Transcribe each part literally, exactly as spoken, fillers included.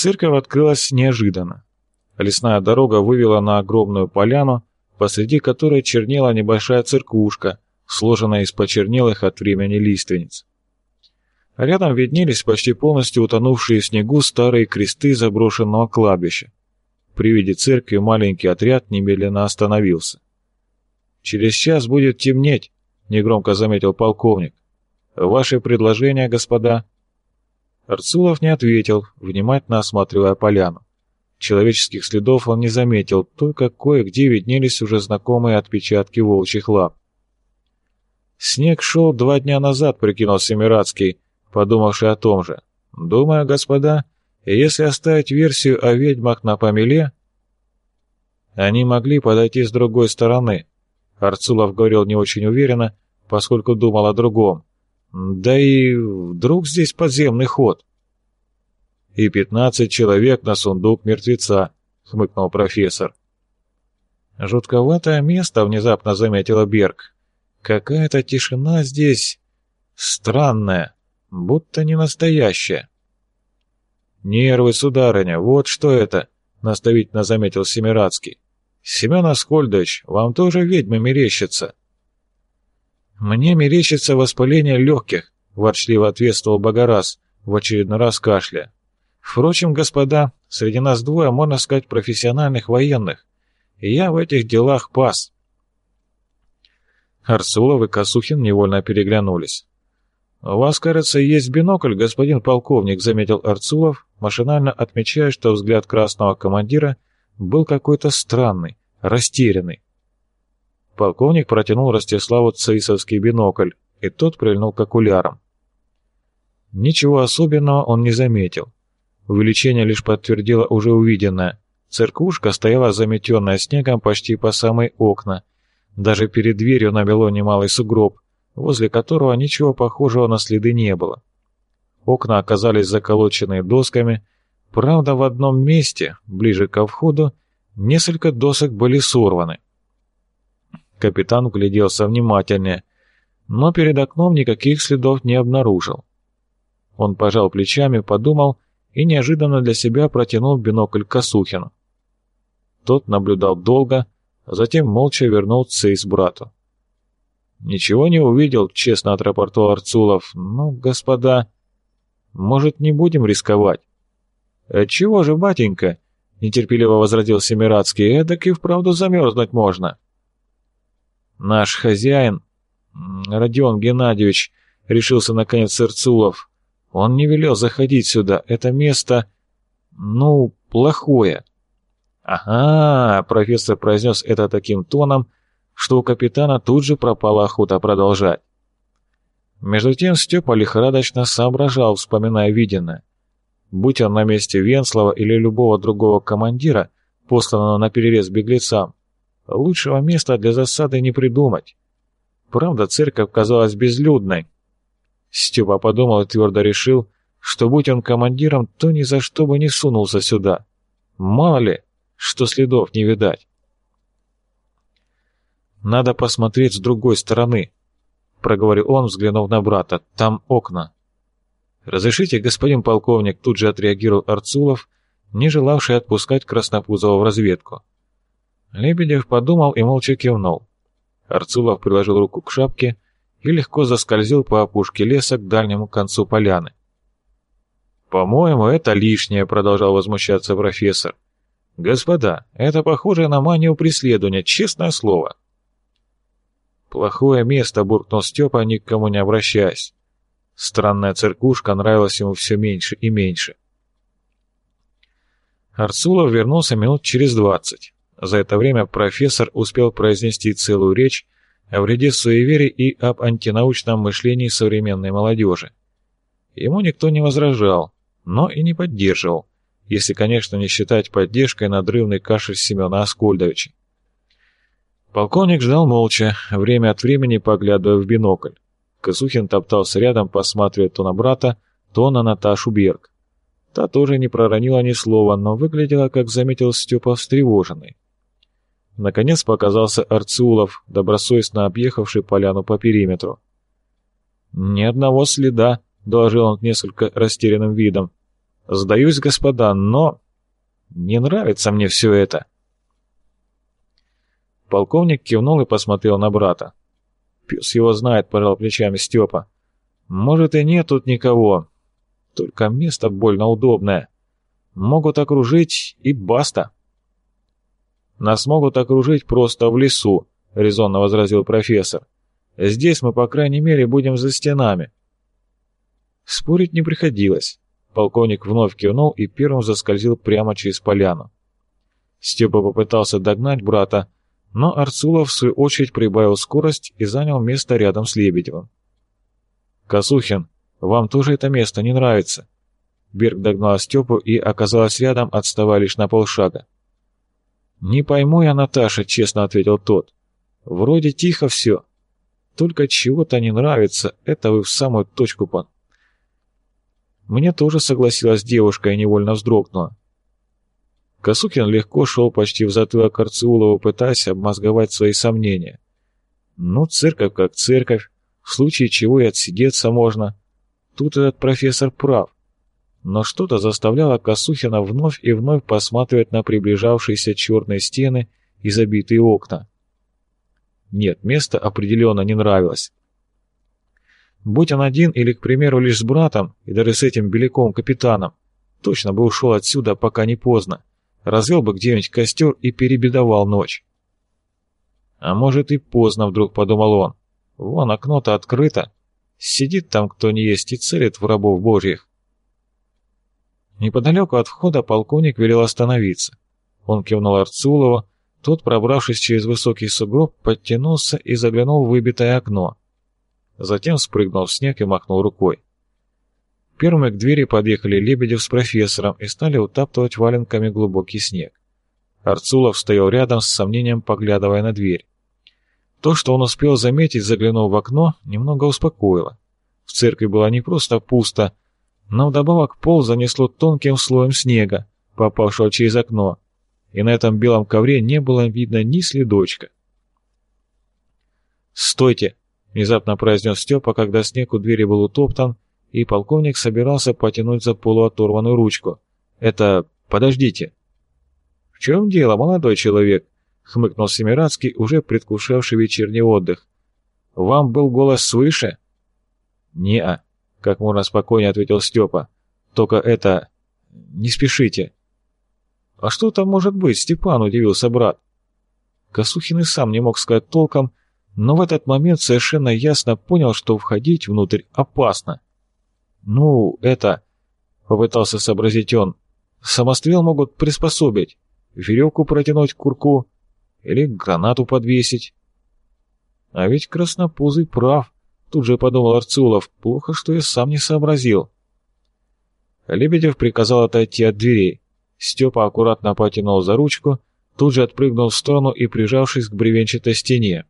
Церковь открылась неожиданно. Лесная дорога вывела на огромную поляну, посреди которой чернела небольшая церквушка, сложенная из почернелых от времени лиственниц. Рядом виднелись почти полностью утонувшие в снегу старые кресты заброшенного кладбища. При виде церкви маленький отряд немедленно остановился. «Через час будет темнеть», — негромко заметил полковник. «Ваши предложения, господа?» Арцулов не ответил, внимательно осматривая поляну. Человеческих следов он не заметил, только кое-где виднелись уже знакомые отпечатки волчьих лап. «Снег шел два дня назад», — прикинул Семирадский, подумавший о том же. «Думаю, господа, если оставить версию о ведьмах на помеле...» «Они могли подойти с другой стороны», — Арцулов говорил не очень уверенно, поскольку думал о другом. «Да и вдруг здесь подземный ход?» «И пятнадцать человек на сундук мертвеца», — хмыкнул профессор. «Жутковатое место», — внезапно заметила Берг. «Какая-то тишина здесь странная, будто не настоящая». «Нервы, сударыня, вот что это», — наставительно заметил Семирадский. «Семен Аскольдович, вам тоже ведьмы мерещатся?» «Мне мерещится воспаление легких», — ворчливо ответствовал Богораз, в очередной раз кашляя. «Впрочем, господа, среди нас двое, можно сказать, профессиональных военных, и я в этих делах пас». Арцулов и Косухин невольно переглянулись. «У вас, кажется, есть бинокль, господин полковник», — заметил Арцулов, машинально отмечая, что взгляд красного командира был какой-то странный, растерянный. Полковник протянул Ростиславу цейсовский бинокль, и тот прильнул к окулярам. Ничего особенного он не заметил. Увеличение лишь подтвердило уже увиденное. Церквушка стояла заметенная снегом почти по самые окна. Даже перед дверью намело немалый сугроб, возле которого ничего похожего на следы не было. Окна оказались заколочены досками, правда, в одном месте, ближе ко входу, несколько досок были сорваны. Капитан вгляделся внимательнее, но перед окном никаких следов не обнаружил. Он пожал плечами, подумал и неожиданно для себя протянул бинокль Косухину. Тот наблюдал долго, а затем молча вернул цейс брату. «Ничего не увидел», — честно отрапортовал Арцулов. «Ну, господа, может, не будем рисковать?» «Отчего же, батенька?» — нетерпеливо возразил Семирадский. «Эдак и вправду замерзнуть можно». «Наш хозяин, Родион Геннадьевич», — решился наконец Арцулов, — «он не велел заходить сюда. Это место, ну, плохое». «Ага», — профессор произнес это таким тоном, что у капитана тут же пропала охота продолжать. Между тем Степа лихорадочно соображал, вспоминая виденное. Будь он на месте Венслова или любого другого командира, посланного на перерез беглецам, лучшего места для засады не придумать. Правда, церковь казалась безлюдной. Степа подумал и твердо решил, что будь он командиром, то ни за что бы не сунулся сюда. Мало ли, что следов не видать. «Надо посмотреть с другой стороны», — проговорил он, взглянув на брата. «Там окна». «Разрешите, господин полковник», — тут же отреагировал Арцулов, не желавший отпускать Краснопузова в разведку. Лебедев подумал и молча кивнул. Арцулов приложил руку к шапке и легко заскользил по опушке леса к дальнему концу поляны. «По-моему, это лишнее», — продолжал возмущаться профессор. «Господа, это похоже на манию преследования, честное слово». «Плохое место», — буркнул Степа, ни к кому не обращаясь. Странная церквушка нравилась ему все меньше и меньше. Арцулов вернулся минут через двадцать. За это время профессор успел произнести целую речь о вреде суеверий и об антинаучном мышлении современной молодежи. Ему никто не возражал, но и не поддерживал, если, конечно, не считать поддержкой надрывный кашель Семена Аскольдовича. Полковник ждал молча, время от времени поглядывая в бинокль. Косухин топтался рядом, посматривая то на брата, то на Наташу Берг. Та тоже не проронила ни слова, но выглядела, как заметил Степа, встревоженной. Наконец показался Арцулов, добросовестно объехавший поляну по периметру. «Ни одного следа», — доложил он несколько растерянным видом. Сдаюсь, господа, но... Не нравится мне все это. Полковник кивнул и посмотрел на брата. Пес его знает, пожал плечами Степа. Может и нет тут никого. Только место больно удобное. Могут окружить и баста. Нас могут окружить просто в лесу, резонно возразил профессор. Здесь мы, по крайней мере, будем за стенами. Спорить не приходилось. Полковник вновь кивнул и первым заскользил прямо через поляну. Степа попытался догнать брата, но Арцулов в свою очередь прибавил скорость и занял место рядом с Лебедевым. «Косухин, вам тоже это место не нравится?» Берг догнал Степу и оказалась рядом, отставая лишь на полшага. «Не пойму я, Наташа», — честно ответил тот. «Вроде тихо все. Только чего-то не нравится, это вы в самую точку пон...» Мне тоже согласилась девушка и невольно вздрогнула. Косухин легко шел почти в затылок Арцулову, пытаясь обмозговать свои сомнения. Ну, церковь как церковь, в случае чего и отсидеться можно. Тут этот профессор прав. Но что-то заставляло Косухина вновь и вновь посматривать на приближавшиеся черные стены и забитые окна. Нет, место определенно не нравилось. Будь он один или, к примеру, лишь с братом, и даже с этим беляком-капитаном, точно бы ушел отсюда, пока не поздно, развел бы где-нибудь костер и перебедовал ночь. А может и поздно, вдруг подумал он. Вон окно-то открыто, сидит там кто ни есть и целит в рабов божьих. Неподалеку от входа полковник велел остановиться. Он кивнул Арцулову, тот, пробравшись через высокий сугроб, подтянулся и заглянул в выбитое окно. Затем спрыгнул в снег и махнул рукой. Первыми к двери подъехали Лебедев с профессором и стали утаптывать валенками глубокий снег. Арцулов стоял рядом, с сомнением поглядывая на дверь. То, что он успел заметить, заглянув в окно, немного успокоило. В церкви было не просто пусто, но вдобавок пол занесло тонким слоем снега, попавшего через окно, и на этом белом ковре не было видно ни следочка. «Стойте!» — внезапно произнес Степа, когда снег у двери был утоптан, и полковник собирался потянуть за полуоторванную ручку. «Это... подождите!» «В чем дело, молодой человек?» — хмыкнул Семирадский, уже предвкушавший вечерний отдых. «Вам был голос свыше?» «Не-а», — как можно спокойнее ответил Степа. «Только это... не спешите». «А что там может быть, Степан?» — удивился брат. Косухин и сам не мог сказать толком, но в этот момент совершенно ясно понял, что входить внутрь опасно. «Ну, это...» — попытался сообразить он. «Самострел могут приспособить, веревку протянуть к курку или гранату подвесить». «А ведь краснопузый прав», — тут же подумал Арцулов. «Плохо, что я сам не сообразил». Лебедев приказал отойти от дверей. Степа аккуратно потянул за ручку, тут же отпрыгнул в сторону и прижавшись к бревенчатой стене.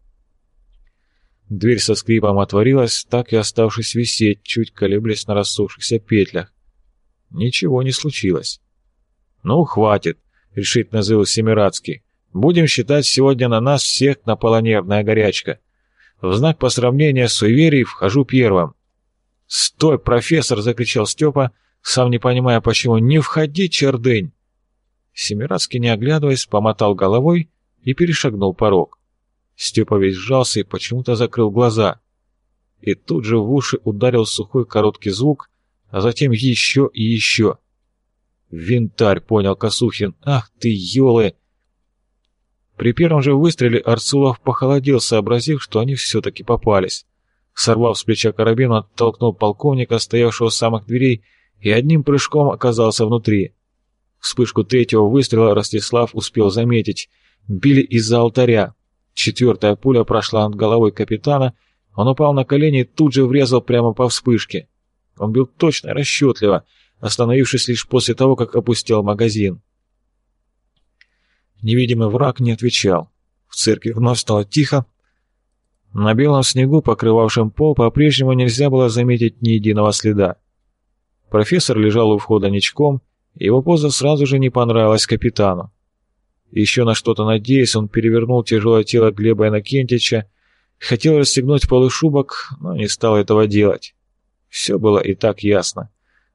Дверь со скрипом отворилась, так и оставшись висеть, чуть колеблясь на рассохшихся петлях. Ничего не случилось. «Ну, хватит», — решительно заявил Семирадский. «Будем считать, сегодня на нас всех напала нервная горячка. В знак посрамления суеверий вхожу первым». «Стой, профессор!» — закричал Степа, сам не понимая почему. «Не входи, чердынь!» Семирадский, не оглядываясь, помотал головой и перешагнул порог. Степа весь сжался и почему-то закрыл глаза. И тут же в уши ударил сухой короткий звук, а затем еще и еще. «Винтарь», — понял Косухин. «Ах ты, ёлы!» При первом же выстреле Арцулов похолодел, сообразив, что они все-таки попались. Сорвав с плеча карабин, он оттолкнул полковника, стоявшего с самых дверей, и одним прыжком оказался внутри. Вспышку третьего выстрела Ростислав успел заметить. Били из-за алтаря. Четвертая пуля прошла над головой капитана, он упал на колени и тут же врезал прямо по вспышке. Он бил точно и расчетливо, остановившись лишь после того, как опустил магазин. Невидимый враг не отвечал. В церкви вновь стало тихо. На белом снегу, покрывавшем пол, по-прежнему нельзя было заметить ни единого следа. Профессор лежал у входа ничком, и его поза сразу же не понравилась капитану. Еще на что-то надеясь, он перевернул тяжелое тело Глеба Иннокентьевича, хотел расстегнуть полушубок, но не стал этого делать. Все было и так ясно.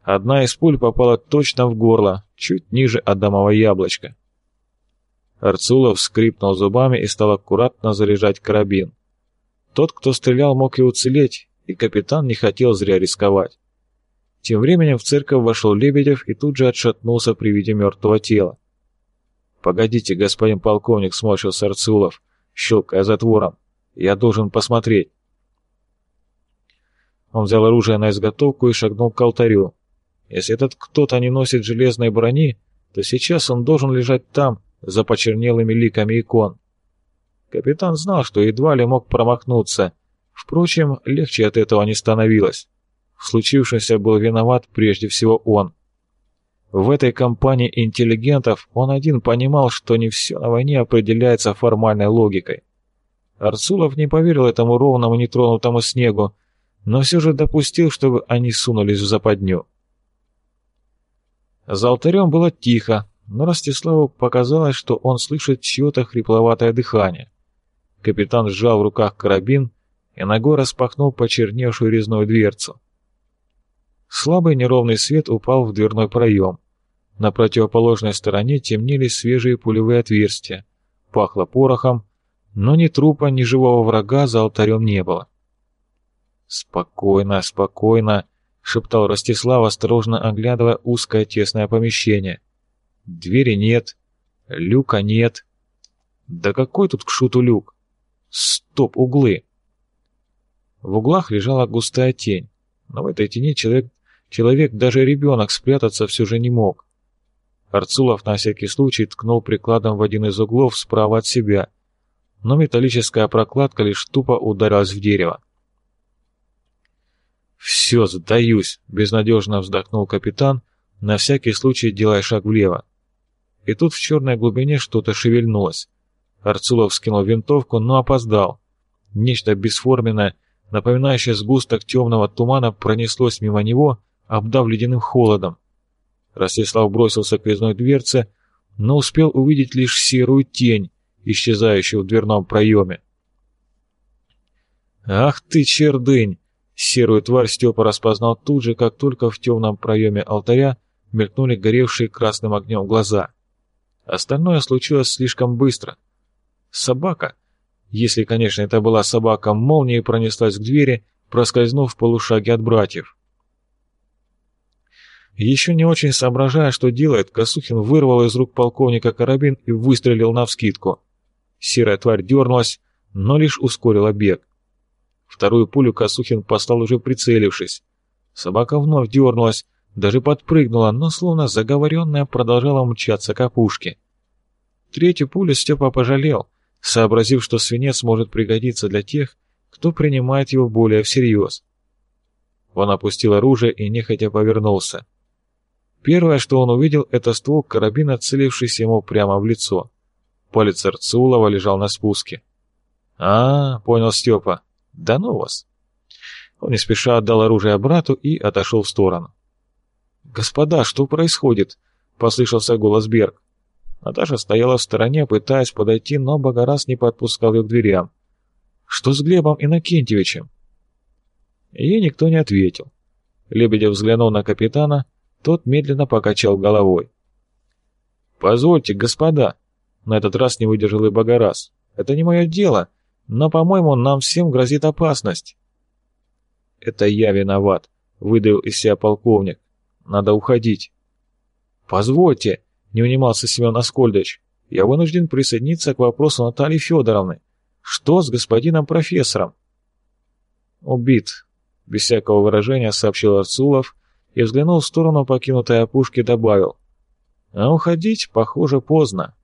Одна из пуль попала точно в горло, чуть ниже адамового яблочка. Арцулов скрипнул зубами и стал аккуратно заряжать карабин. Тот, кто стрелял, мог и уцелеть, и капитан не хотел зря рисковать. Тем временем в церковь вошел Лебедев и тут же отшатнулся при виде мертвого тела. «Погодите, господин полковник», — сморщился Арцулов, щелкая затвором. «Я должен посмотреть». Он взял оружие на изготовку и шагнул к алтарю. Если этот кто-то не носит железной брони, то сейчас он должен лежать там, за почернелыми ликами икон. Капитан знал, что едва ли мог промахнуться. Впрочем, легче от этого не становилось. В случившемся был виноват прежде всего он. В этой компании интеллигентов он один понимал, что не все на войне определяется формальной логикой. Арцулов не поверил этому ровному нетронутому снегу, но все же допустил, чтобы они сунулись в западню. За алтарем было тихо, но Ростиславу показалось, что он слышит чье-то хрипловатое дыхание. Капитан сжал в руках карабин и ногой распахнул почерневшую резную дверцу. Слабый неровный свет упал в дверной проем. На противоположной стороне темнелись свежие пулевые отверстия. Пахло порохом, но ни трупа, ни живого врага за алтарем не было. «Спокойно, спокойно», — шептал Ростислав, осторожно оглядывая узкое тесное помещение. «Двери нет, люка нет. Да какой тут к шуту люк? Стоп, углы!» В углах лежала густая тень, но в этой тени человек, человек, даже ребенок, спрятаться все же не мог. Арцулов на всякий случай ткнул прикладом в один из углов справа от себя, но металлическая прокладка лишь тупо ударилась в дерево. «Все, сдаюсь», — безнадежно вздохнул капитан, на всякий случай делая шаг влево. И тут в черной глубине что-то шевельнулось. Арцулов скинул винтовку, но опоздал. Нечто бесформенное, напоминающее сгусток темного тумана, пронеслось мимо него, обдав ледяным холодом. Ростислав бросился к резной дверце, но успел увидеть лишь серую тень, исчезающую в дверном проеме. «Ах ты, чердынь!» Серую тварь Степа распознал тут же, как только в темном проеме алтаря мелькнули горевшие красным огнем глаза. Остальное случилось слишком быстро. Собака, если, конечно, это была собака, молнией пронеслась к двери, проскользнув в полушаге от братьев. Еще не очень соображая, что делает, Косухин вырвал из рук полковника карабин и выстрелил навскидку. Серая тварь дернулась, но лишь ускорила бег. Вторую пулю Косухин послал уже прицелившись. Собака вновь дернулась, даже подпрыгнула, но словно заговоренная продолжала мчаться к опушке. Третью пулю Степа пожалел, сообразив, что свинец может пригодиться для тех, кто принимает его более всерьез. Он опустил оружие и нехотя повернулся. Первое, что он увидел, это ствол карабина, целившийся ему прямо в лицо. Палец Арцулова лежал на спуске. «А, — понял Степа, — да ну вас!» Он не спеша отдал оружие брату и отошел в сторону. «Господа, что происходит?» — послышался голос Берг. Наташа стояла в стороне, пытаясь подойти, но Богораз не подпускал ее к дверям. «Что с Глебом Иннокентьевичем?» Ей никто не ответил. Лебедев взглянул на капитана, тот медленно покачал головой. «Позвольте, господа!» — на этот раз не выдержал и Богораз. «Это не мое дело, но, по-моему, нам всем грозит опасность». «Это я виноват», — выдавил из себя полковник. «Надо уходить». «Позвольте», — не унимался Семен Аскольдович, — «я вынужден присоединиться к вопросу Натальи Федоровны. Что с господином профессором?» «Убит», — без всякого выражения сообщил Арцулов и, взглянув в сторону покинутой опушки, добавил. «А уходить, похоже, поздно».